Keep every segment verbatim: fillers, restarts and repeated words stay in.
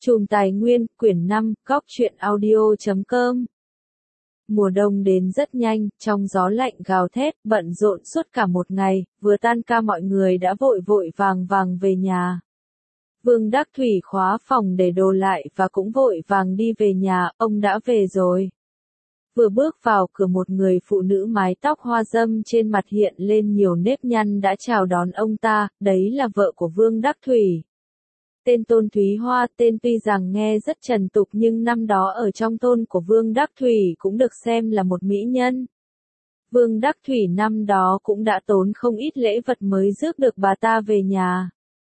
Chùm Tài Nguyên, quyển năm, góc truyện audio chấm com. Mùa đông đến rất nhanh, trong gió lạnh gào thét, bận rộn suốt cả một ngày, vừa tan ca mọi người đã vội vội vàng vàng về nhà. Vương Đắc Thủy khóa phòng để đồ lại và cũng vội vàng đi về nhà, ông đã về rồi. Vừa bước vào cửa, một người phụ nữ mái tóc hoa râm trên mặt hiện lên nhiều nếp nhăn đã chào đón ông ta, đấy là vợ của Vương Đắc Thủy. Tên Tôn Thúy Hoa, tên tuy rằng nghe rất trần tục nhưng năm đó ở trong thôn của Vương Đắc Thủy cũng được xem là một mỹ nhân. Vương Đắc Thủy năm đó cũng đã tốn không ít lễ vật mới rước được bà ta về nhà.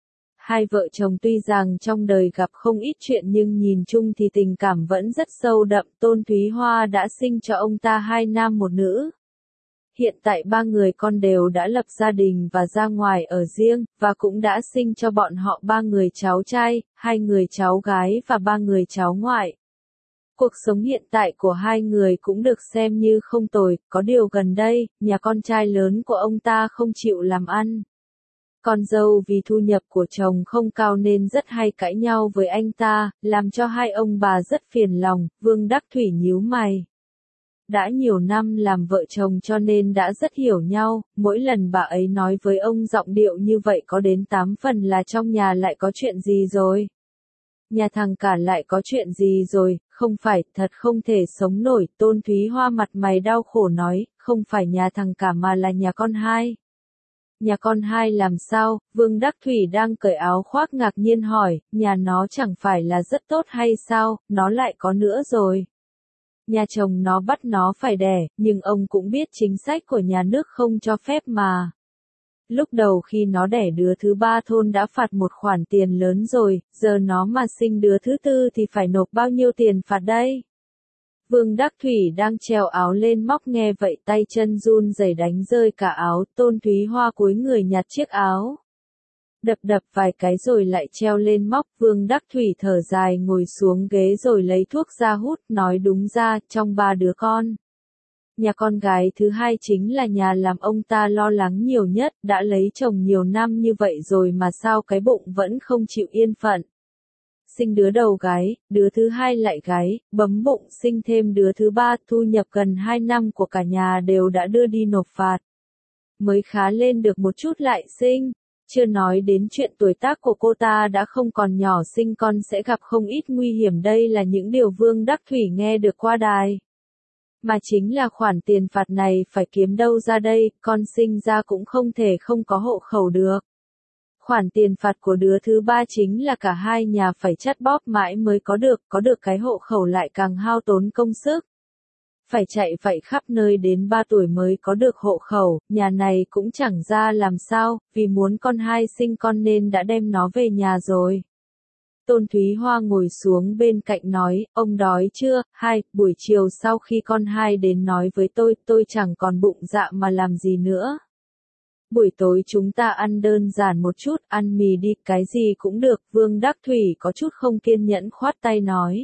Hai vợ chồng tuy rằng trong đời gặp không ít chuyện nhưng nhìn chung thì tình cảm vẫn rất sâu đậm. Tôn Thúy Hoa đã sinh cho ông ta hai nam một nữ. Hiện tại ba người con đều đã lập gia đình và ra ngoài ở riêng, và cũng đã sinh cho bọn họ ba người cháu trai, hai người cháu gái và ba người cháu ngoại. Cuộc sống hiện tại của hai người cũng được xem như không tồi, có điều gần đây, nhà con trai lớn của ông ta không chịu làm ăn. Con dâu vì thu nhập của chồng không cao nên rất hay cãi nhau với anh ta, làm cho hai ông bà rất phiền lòng. Vương Đắc Thủy nhíu mày. Đã nhiều năm làm vợ chồng cho nên đã rất hiểu nhau, mỗi lần bà ấy nói với ông giọng điệu như vậy có đến tám phần là trong nhà lại có chuyện gì rồi. Nhà thằng cả lại có chuyện gì rồi, không phải, thật không thể sống nổi. Tôn Thúy Hoa mặt mày đau khổ nói, không phải nhà thằng cả mà là nhà con hai. Nhà con hai làm sao? Vương Đắc Thủy đang cởi áo khoác ngạc nhiên hỏi, nhà nó chẳng phải là rất tốt hay sao, nó lại có nữa rồi. Nhà chồng nó bắt nó phải đẻ, nhưng ông cũng biết chính sách của nhà nước không cho phép mà. Lúc đầu khi nó đẻ đứa thứ ba thôn đã phạt một khoản tiền lớn rồi, giờ nó mà sinh đứa thứ tư thì phải nộp bao nhiêu tiền phạt đây? Vương Đắc Thủy đang treo áo lên móc nghe vậy tay chân run rẩy đánh rơi cả áo. Tôn Thúy Hoa cúi người nhặt chiếc áo. Đập đập vài cái rồi lại treo lên móc. Vương Đắc Thủy thở dài ngồi xuống ghế rồi lấy thuốc ra hút, nói đúng ra, trong ba đứa con. Nhà con gái thứ hai chính là nhà làm ông ta lo lắng nhiều nhất, đã lấy chồng nhiều năm như vậy rồi mà sao cái bụng vẫn không chịu yên phận. Sinh đứa đầu gái, đứa thứ hai lại gái, bấm bụng sinh thêm đứa thứ ba, thu nhập gần hai năm của cả nhà đều đã đưa đi nộp phạt. Mới khá lên được một chút lại sinh. Chưa nói đến chuyện tuổi tác của cô ta đã không còn nhỏ, sinh con sẽ gặp không ít nguy hiểm. Đây là những điều Vương Đắc Thủy nghe được qua đài. Mà chính là khoản tiền phạt này phải kiếm đâu ra đây, con sinh ra cũng không thể không có hộ khẩu được. Khoản tiền phạt của đứa thứ ba chính là cả hai nhà phải chắt bóp mãi mới có được, có được cái hộ khẩu lại càng hao tốn công sức. Phải chạy vậy khắp nơi đến ba tuổi mới có được hộ khẩu, nhà này cũng chẳng ra làm sao, vì muốn con hai sinh con nên đã đem nó về nhà rồi. Tôn Thúy Hoa ngồi xuống bên cạnh nói, ông đói chưa? Hai, buổi chiều sau khi con hai đến nói với tôi, tôi chẳng còn bụng dạ mà làm gì nữa. Buổi tối chúng ta ăn đơn giản một chút, ăn mì đi, cái gì cũng được. Vương Đắc Thủy có chút không kiên nhẫn khoát tay nói.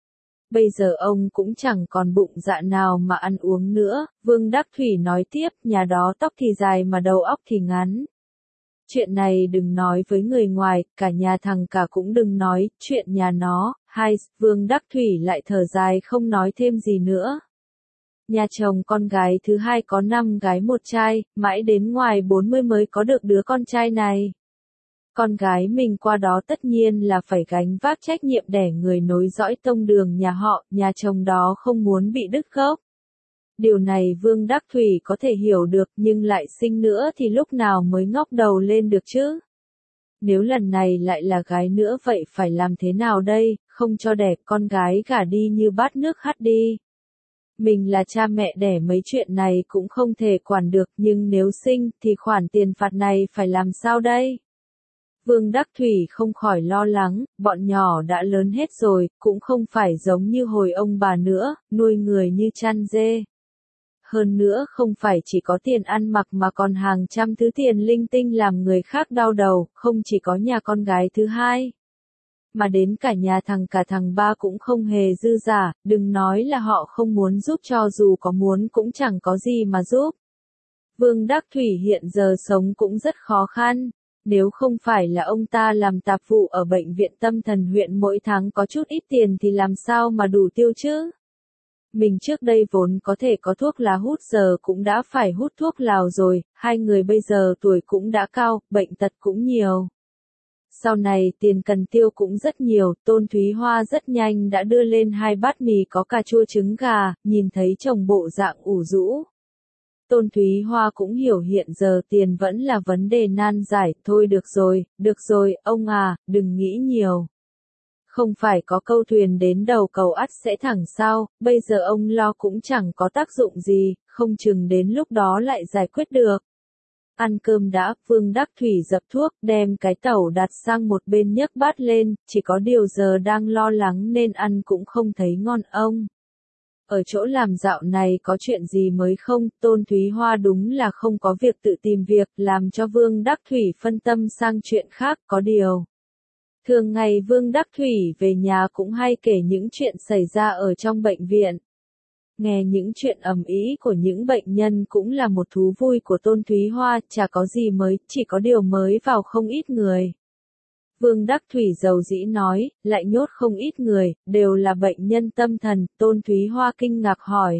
Bây giờ ông cũng chẳng còn bụng dạ nào mà ăn uống nữa. Vương Đắc Thủy nói tiếp, nhà đó tóc thì dài mà đầu óc thì ngắn. Chuyện này đừng nói với người ngoài, cả nhà thằng cả cũng đừng nói, chuyện nhà nó. Hai, Vương Đắc Thủy lại thở dài không nói thêm gì nữa. Nhà chồng con gái thứ hai có năm gái một trai, mãi đến ngoài bốn mươi mới có được đứa con trai này. Con gái mình qua đó tất nhiên là phải gánh vác trách nhiệm đẻ người nối dõi tông đường nhà họ, nhà chồng đó không muốn bị đứt gốc. Điều này Vương Đắc Thủy có thể hiểu được, nhưng lại sinh nữa thì lúc nào mới ngóc đầu lên được chứ? Nếu lần này lại là gái nữa vậy phải làm thế nào đây, không cho đẻ con gái gả đi như bát nước hắt đi. Mình là cha mẹ đẻ mấy chuyện này cũng không thể quản được, nhưng nếu sinh thì khoản tiền phạt này phải làm sao đây? Vương Đắc Thủy không khỏi lo lắng, bọn nhỏ đã lớn hết rồi, cũng không phải giống như hồi ông bà nữa, nuôi người như chăn dê. Hơn nữa không phải chỉ có tiền ăn mặc mà còn hàng trăm thứ tiền linh tinh làm người khác đau đầu, không chỉ có nhà con gái thứ hai. Mà đến cả nhà thằng cả thằng ba cũng không hề dư giả, đừng nói là họ không muốn giúp, cho dù có muốn cũng chẳng có gì mà giúp. Vương Đắc Thủy hiện giờ sống cũng rất khó khăn. Nếu không phải là ông ta làm tạp vụ ở bệnh viện tâm thần huyện mỗi tháng có chút ít tiền thì làm sao mà đủ tiêu chứ? Mình trước đây vốn có thể có thuốc lá hút giờ cũng đã phải hút thuốc lào rồi, hai người bây giờ tuổi cũng đã cao, bệnh tật cũng nhiều. Sau này tiền cần tiêu cũng rất nhiều, Tôn Thúy Hoa rất nhanh đã đưa lên hai bát mì có cà chua trứng gà, nhìn thấy chồng bộ dạng ủ rũ. Tôn Thúy Hoa cũng hiểu hiện giờ tiền vẫn là vấn đề nan giải, thôi được rồi, được rồi, ông à, đừng nghĩ nhiều. Không phải có câu thuyền đến đầu cầu ắt sẽ thẳng sao, bây giờ ông lo cũng chẳng có tác dụng gì, không chừng đến lúc đó lại giải quyết được. Ăn cơm đã, Vương Đắc Thủy dập thuốc, đem cái tẩu đặt sang một bên nhấc bát lên, chỉ có điều giờ đang lo lắng nên ăn cũng không thấy ngon ông. Ở chỗ làm dạo này có chuyện gì mới không, Tôn Thúy Hoa đúng là không có việc tự tìm việc, làm cho Vương Đắc Thủy phân tâm sang chuyện khác, có điều. Thường ngày Vương Đắc Thủy về nhà cũng hay kể những chuyện xảy ra ở trong bệnh viện. Nghe những chuyện ầm ĩ của những bệnh nhân cũng là một thú vui của Tôn Thúy Hoa, chả có gì mới, chỉ có điều mới vào không ít người. Vương Đắc Thủy dầu dĩ nói, lại nhốt không ít người, đều là bệnh nhân tâm thần, Tôn Thúy Hoa kinh ngạc hỏi.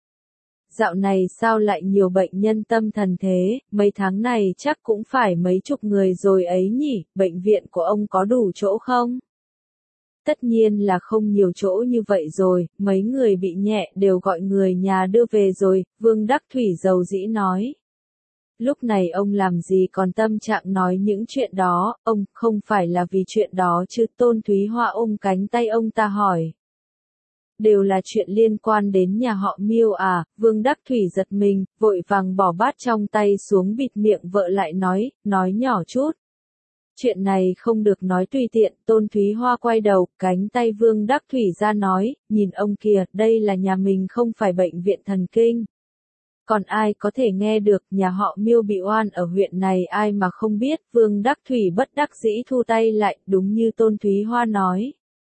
Dạo này sao lại nhiều bệnh nhân tâm thần thế, mấy tháng này chắc cũng phải mấy chục người rồi ấy nhỉ, bệnh viện của ông có đủ chỗ không? Tất nhiên là không nhiều chỗ như vậy rồi, mấy người bị nhẹ đều gọi người nhà đưa về rồi, Vương Đắc Thủy dầu dĩ nói. Lúc này ông làm gì còn tâm trạng nói những chuyện đó, ông không phải là vì chuyện đó chứ, Tôn Thúy Hoa ôm cánh tay ông ta hỏi. Đều là chuyện liên quan đến nhà họ Miêu à, Vương Đắc Thủy giật mình, vội vàng bỏ bát trong tay xuống bịt miệng vợ lại nói, nói nhỏ chút. Chuyện này không được nói tùy tiện, Tôn Thúy Hoa quay đầu, cánh tay Vương Đắc Thủy ra nói, nhìn ông kìa, đây là nhà mình không phải bệnh viện thần kinh. Còn ai có thể nghe được, nhà họ Miêu bị oan ở huyện này ai mà không biết, Vương Đắc Thủy bất đắc dĩ thu tay lại, đúng như Tôn Thúy Hoa nói.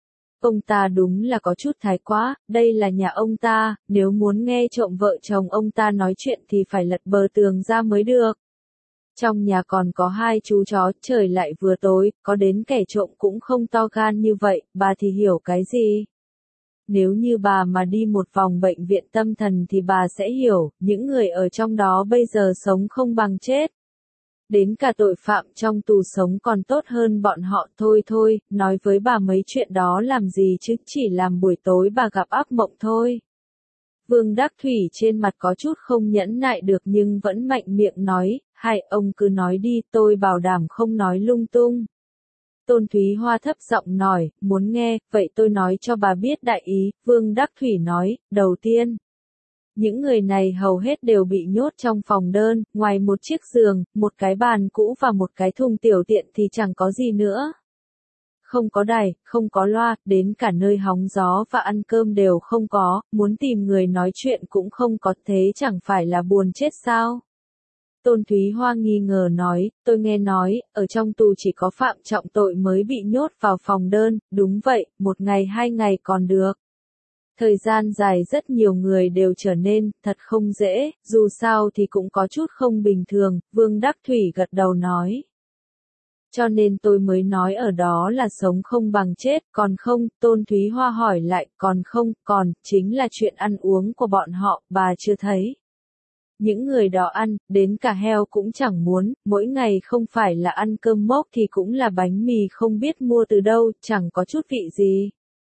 Ông ta đúng là có chút thái quá, đây là nhà ông ta, nếu muốn nghe trộm vợ chồng ông ta nói chuyện thì phải lật bờ tường ra mới được. Trong nhà còn có hai chú chó, trời lại vừa tối, có đến kẻ trộm cũng không to gan như vậy, bà thì hiểu cái gì? Nếu như bà mà đi một vòng bệnh viện tâm thần thì bà sẽ hiểu, những người ở trong đó bây giờ sống không bằng chết. Đến cả tội phạm trong tù sống còn tốt hơn bọn họ, thôi thôi, nói với bà mấy chuyện đó làm gì chứ, chỉ làm buổi tối bà gặp ác mộng thôi. Vương Đắc Thủy trên mặt có chút không nhẫn nại được nhưng vẫn mạnh miệng nói, hai ông cứ nói đi, tôi bảo đảm không nói lung tung. Tôn Thúy Hoa thấp giọng nói, muốn nghe, vậy tôi nói cho bà biết đại ý, Vương Đắc Thủy nói, đầu tiên. Những người này hầu hết đều bị nhốt trong phòng đơn, ngoài một chiếc giường, một cái bàn cũ và một cái thùng tiểu tiện thì chẳng có gì nữa. Không có đài, không có loa, đến cả nơi hóng gió và ăn cơm đều không có, muốn tìm người nói chuyện cũng không có, thế chẳng phải là buồn chết sao? Tôn Thúy Hoa nghi ngờ nói, tôi nghe nói, ở trong tù chỉ có phạm trọng tội mới bị nhốt vào phòng đơn, đúng vậy, một ngày hai ngày còn được. Thời gian dài rất nhiều người đều trở nên, thật không dễ, dù sao thì cũng có chút không bình thường, Vương Đắc Thủy gật đầu nói. Cho nên tôi mới nói ở đó là sống không bằng chết, còn không, Tôn Thúy Hoa hỏi lại, còn không, còn, chính là chuyện ăn uống của bọn họ, bà chưa thấy. Những người đó ăn, đến cả heo cũng chẳng muốn, mỗi ngày không phải là ăn cơm mốc thì cũng là bánh mì không biết mua từ đâu, chẳng có chút vị gì.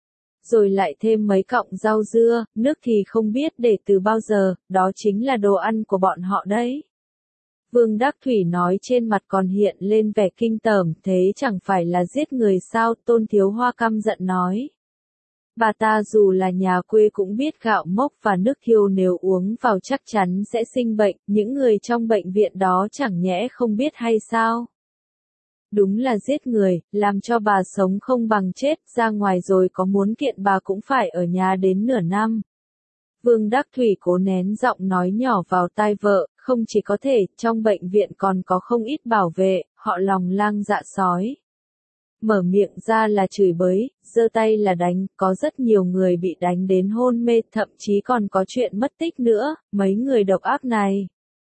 Rồi lại thêm mấy cọng rau dưa, nước thì không biết để từ bao giờ, đó chính là đồ ăn của bọn họ đấy. Vương Đắc Thủy nói trên mặt còn hiện lên vẻ kinh tởm, thế chẳng phải là giết người sao, Tôn Thiếu Hoa căm giận nói. Bà ta dù là nhà quê cũng biết gạo mốc và nước thiêu nếu uống vào chắc chắn sẽ sinh bệnh, những người trong bệnh viện đó chẳng nhẽ không biết hay sao? Đúng là giết người, làm cho bà sống không bằng chết, ra ngoài rồi có muốn kiện bà cũng phải ở nhà đến nửa năm. Vương Đắc Thủy cố nén giọng nói nhỏ vào tai vợ, không chỉ có thể, trong bệnh viện còn có không ít bảo vệ, họ lòng lang dạ sói. Mở miệng ra là chửi bới, giơ tay là đánh, có rất nhiều người bị đánh đến hôn mê, thậm chí còn có chuyện mất tích nữa, mấy người độc ác này.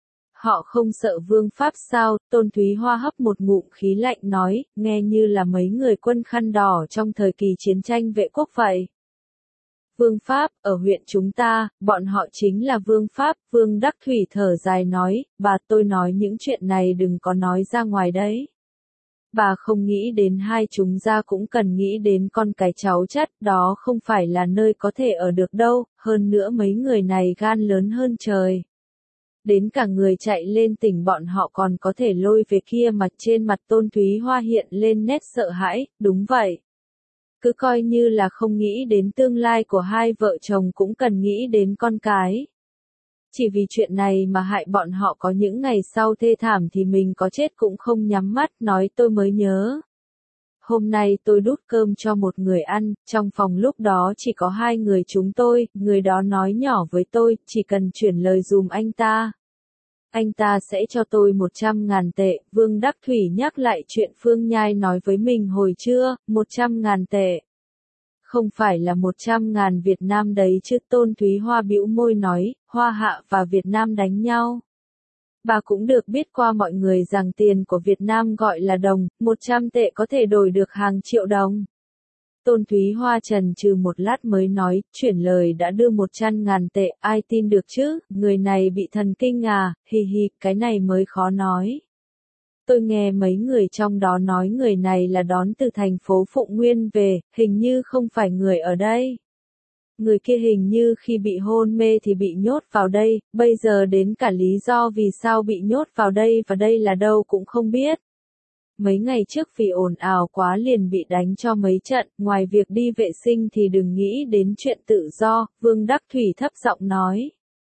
Họ không sợ vương pháp sao? Tôn Thúy Hoa hấp một ngụm khí lạnh nói, nghe như là mấy người quân khăn đỏ trong thời kỳ chiến tranh vệ quốc vậy. Vương pháp, ở huyện chúng ta, bọn họ chính là vương pháp, Vương Đắc Thủy thở dài nói, bà tôi nói những chuyện này đừng có nói ra ngoài đấy. Bà không nghĩ đến hai chúng ra cũng cần nghĩ đến con cái cháu chắt, đó không phải là nơi có thể ở được đâu, hơn nữa mấy người này gan lớn hơn trời. Đến cả người chạy lên tỉnh bọn họ còn có thể lôi về kia mặt. Trên mặt Tôn Thúy Hoa hiện lên nét sợ hãi, đúng vậy. Cứ coi như là không nghĩ đến tương lai của hai vợ chồng cũng cần nghĩ đến con cái. Chỉ vì chuyện này mà hại bọn họ có những ngày sau thê thảm thì mình có chết cũng không nhắm mắt, nói tôi mới nhớ. Hôm nay tôi đút cơm cho một người ăn, trong phòng lúc đó chỉ có hai người chúng tôi, người đó nói nhỏ với tôi, chỉ cần chuyển lời dùm anh ta. Anh ta sẽ cho tôi một trăm ngàn tệ, Vương Đắc Thủy nhắc lại chuyện Phương Nhai nói với mình hồi trưa, một trăm ngàn tệ. Không phải là một trăm ngàn Việt Nam đấy chứ. Tôn Thúy Hoa bĩu môi nói, Hoa Hạ và Việt Nam đánh nhau. Bà cũng được biết qua mọi người rằng tiền của Việt Nam gọi là đồng, một trăm tệ có thể đổi được hàng triệu đồng. Tôn Thúy Hoa chần chừ một lát mới nói, chuyển lời đã đưa một trăm ngàn tệ, ai tin được chứ, người này bị thần kinh à, hì hì, cái này mới khó nói. Tôi nghe mấy người trong đó nói người này là đón từ thành phố Phụng Nguyên về, hình như không phải người ở đây. Người kia hình như khi bị hôn mê thì bị nhốt vào đây, bây giờ đến cả lý do vì sao bị nhốt vào đây và đây là đâu cũng không biết. Mấy ngày trước vì ồn ào quá liền bị đánh cho mấy trận, ngoài việc đi vệ sinh thì đừng nghĩ đến chuyện tự do, Vương Đắc Thủy thấp giọng nói.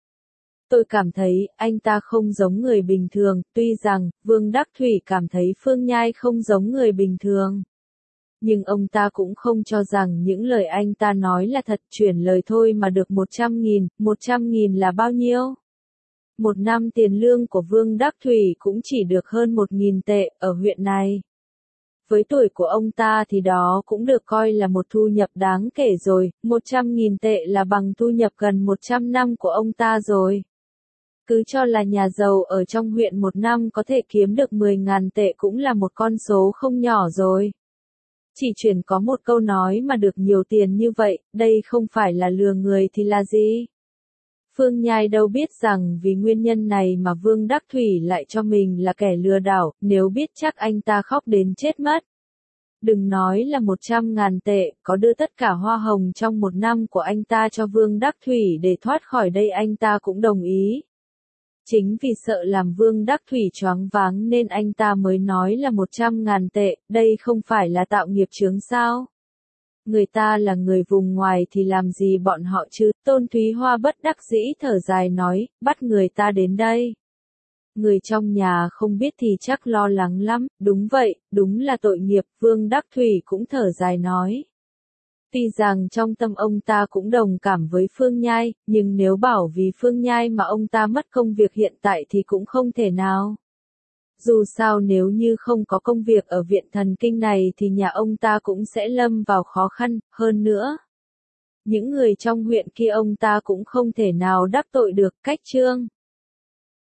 Tôi cảm thấy, anh ta không giống người bình thường, tuy rằng, Vương Đắc Thủy cảm thấy Phương Nhai không giống người bình thường. Nhưng ông ta cũng không cho rằng những lời anh ta nói là thật, chuyển lời thôi mà được một trăm nghìn, một trăm nghìn là bao nhiêu? Một năm tiền lương của Vương Đắc Thủy cũng chỉ được hơn một nghìn tệ, ở huyện này. Với tuổi của ông ta thì đó cũng được coi là một thu nhập đáng kể rồi, một trăm nghìn tệ là bằng thu nhập gần một trăm năm của ông ta rồi. Cứ cho là nhà giàu ở trong huyện một năm có thể kiếm được mười ngàn tệ cũng là một con số không nhỏ rồi. Chỉ chuyển có một câu nói mà được nhiều tiền như vậy, đây không phải là lừa người thì là gì? Phương Nhai đâu biết rằng vì nguyên nhân này mà Vương Đắc Thủy lại cho mình là kẻ lừa đảo, nếu biết chắc anh ta khóc đến chết mất. Đừng nói là một trăm ngàn tệ, có đưa tất cả hoa hồng trong một năm của anh ta cho Vương Đắc Thủy để thoát khỏi đây anh ta cũng đồng ý. Chính vì sợ làm Vương Đắc Thủy choáng váng nên anh ta mới nói là một trăm ngàn tệ, đây không phải là tạo nghiệp chướng sao? Người ta là người vùng ngoài thì làm gì bọn họ chứ? Tôn Thúy Hoa bất đắc dĩ thở dài nói, bắt người ta đến đây. Người trong nhà không biết thì chắc lo lắng lắm, đúng vậy, đúng là tội nghiệp, Vương Đắc Thủy cũng thở dài nói. Tuy rằng trong tâm ông ta cũng đồng cảm với Phương Nhai, nhưng nếu bảo vì Phương Nhai mà ông ta mất công việc hiện tại thì cũng không thể nào. Dù sao nếu như không có công việc ở viện thần kinh này thì nhà ông ta cũng sẽ lâm vào khó khăn, hơn nữa. Những người trong huyện kia ông ta cũng không thể nào đắc tội được, cách trương.